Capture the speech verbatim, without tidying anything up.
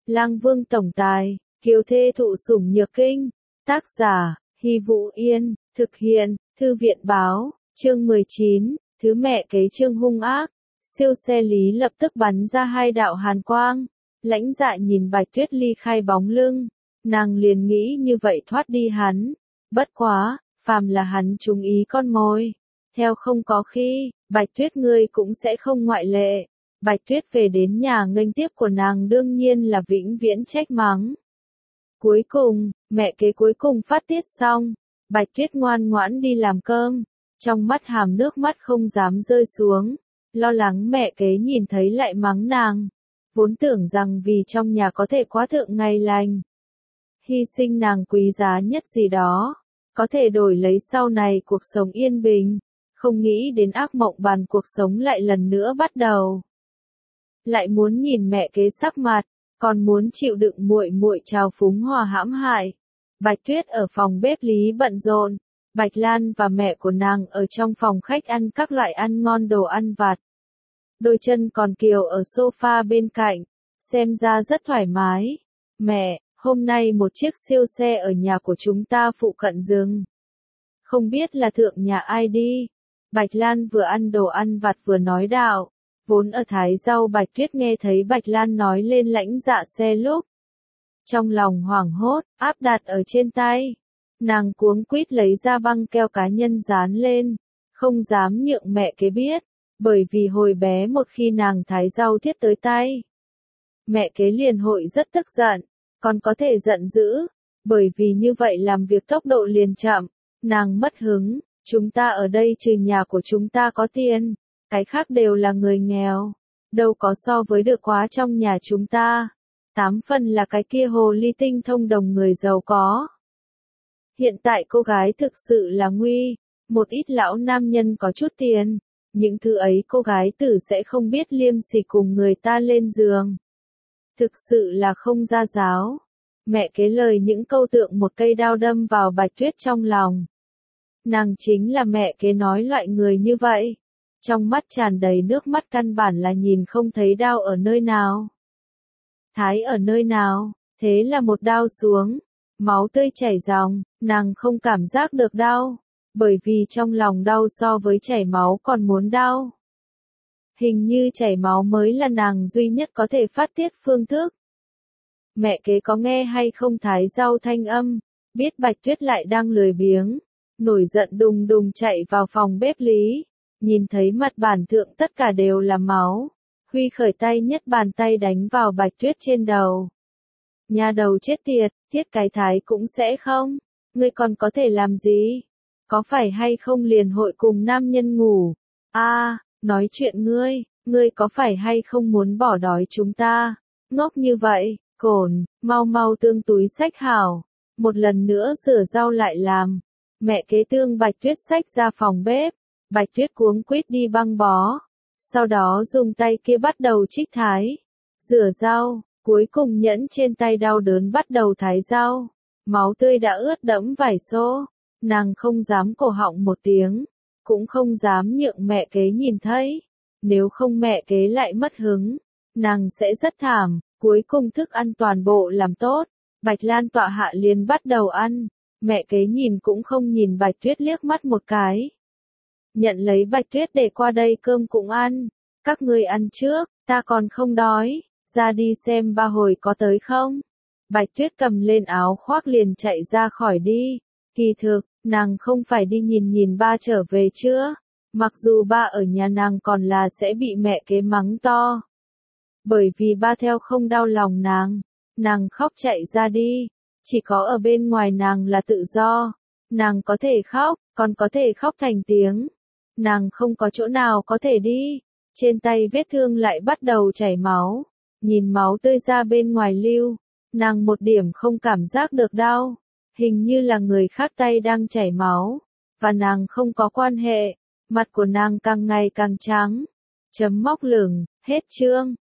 Lang Vương tổng tài, kiều thê thụ sủng nhược kinh. Tác giả, Hy Vũ Yên, thực hiện, Thư viện báo, chương mười chín, thứ mẹ kế trương hung ác. Siêu xe lý lập tức bắn ra hai đạo hàn quang. Lãnh Dạ nhìn Bạch Tuyết ly khai bóng lưng, nàng liền nghĩ như vậy thoát đi hắn. Bất quá, phàm là hắn trúng ý con mồi, theo không có khi, Bạch Tuyết ngươi cũng sẽ không ngoại lệ. Bạch Tuyết về đến nhà nghênh tiếp của nàng đương nhiên là vĩnh viễn trách mắng. Cuối cùng, mẹ kế cuối cùng phát tiết xong, Bạch Tuyết ngoan ngoãn đi làm cơm, trong mắt hàm nước mắt không dám rơi xuống, lo lắng mẹ kế nhìn thấy lại mắng nàng, vốn tưởng rằng vì trong nhà có thể quá thượng ngày lành, hy sinh nàng quý giá nhất gì đó, có thể đổi lấy sau này cuộc sống yên bình, không nghĩ đến ác mộng bàn cuộc sống lại lần nữa bắt đầu. Lại muốn nhìn mẹ kế sắc mặt, còn muốn chịu đựng muội muội trào phúng hòa hãm hại. Bạch Tuyết ở phòng bếp lý bận rộn, Bạch Lan và mẹ của nàng ở trong phòng khách ăn các loại ăn ngon đồ ăn vặt. Đôi chân còn kiều ở sofa bên cạnh, xem ra rất thoải mái. Mẹ, hôm nay một chiếc siêu xe ở nhà của chúng ta phụ cận dừng. Không biết là thượng nhà ai đi. Bạch Lan vừa ăn đồ ăn vặt vừa nói đạo. Vốn ở Thái Rau Bạch Tuyết nghe thấy Bạch Lan nói lên Lãnh Dạ xe lúc. Trong lòng hoảng hốt, áp đặt ở trên tay. Nàng cuống quýt lấy ra băng keo cá nhân dán lên, không dám nhượng mẹ kế biết, bởi vì hồi bé một khi nàng thái rau thiết tới tay. Mẹ kế liền hội rất tức giận, còn có thể giận dữ, bởi vì như vậy làm việc tốc độ liền chậm, nàng mất hứng, chúng ta ở đây trừ nhà của chúng ta có tiền, cái khác đều là người nghèo, đâu có so với được quá trong nhà chúng ta. Tám phần là cái kia hồ ly tinh thông đồng người giàu có. Hiện tại cô gái thực sự là nguy, một ít lão nam nhân có chút tiền, những thứ ấy cô gái tử sẽ không biết liêm sỉ cùng người ta lên giường. Thực sự là không ra giáo. Mẹ kế lời những câu tượng một cây đao đâm vào Bạch Tuyết trong lòng. Nàng chính là mẹ kế nói loại người như vậy. Trong mắt tràn đầy nước mắt căn bản là nhìn không thấy đao ở nơi nào. Thái ở nơi nào, thế là một đao xuống, máu tươi chảy ròng, nàng không cảm giác được đau, bởi vì trong lòng đau so với chảy máu còn muốn đau. Hình như chảy máu mới là nàng duy nhất có thể phát tiết phương thức. Mẹ kế có nghe hay không Thái Rau thanh âm, biết Bạch Tuyết lại đang lười biếng, nổi giận đùng đùng chạy vào phòng bếp lý, nhìn thấy mặt bàn thượng tất cả đều là máu. Huy khởi tay nhất bàn tay đánh vào Bạch Tuyết trên đầu. Nhà đầu chết tiệt, thiết cái thái cũng sẽ không. Ngươi còn có thể làm gì? Có phải hay không liền hội cùng nam nhân ngủ? A, à, nói chuyện ngươi, ngươi có phải hay không muốn bỏ đói chúng ta? Ngốc như vậy, cồn, mau mau tương túi xách hảo. Một lần nữa rửa rau lại làm. Mẹ kế tương Bạch Tuyết xách ra phòng bếp. Bạch Tuyết cuống quýt đi băng bó. Sau đó dùng tay kia bắt đầu trích thái, rửa rau, cuối cùng nhẫn trên tay đau đớn bắt đầu thái rau. Máu tươi đã ướt đẫm vải xô, nàng không dám cổ họng một tiếng, cũng không dám nhượng mẹ kế nhìn thấy. Nếu không mẹ kế lại mất hứng, nàng sẽ rất thảm. Cuối cùng thức ăn toàn bộ làm tốt, Bạch Lan tọa hạ liền bắt đầu ăn, mẹ kế nhìn cũng không nhìn Bạch Tuyết liếc mắt một cái. Nhận lấy Bạch Tuyết để qua đây cơm cũng ăn. Các ngươi ăn trước, ta còn không đói, ra đi xem ba hồi có tới không. Bạch Tuyết cầm lên áo khoác liền chạy ra khỏi đi. Kỳ thực, nàng không phải đi nhìn nhìn ba trở về chưa. Mặc dù ba ở nhà nàng còn là sẽ bị mẹ kế mắng to. Bởi vì ba theo không đau lòng nàng, nàng khóc chạy ra đi. Chỉ có ở bên ngoài nàng là tự do. Nàng có thể khóc, còn có thể khóc thành tiếng. Nàng không có chỗ nào có thể đi, trên tay vết thương lại bắt đầu chảy máu, nhìn máu tươi ra bên ngoài lưu, nàng một điểm không cảm giác được đau, hình như là người khác tay đang chảy máu, và nàng không có quan hệ, mặt của nàng càng ngày càng trắng, chấm móc lửng, hết chương.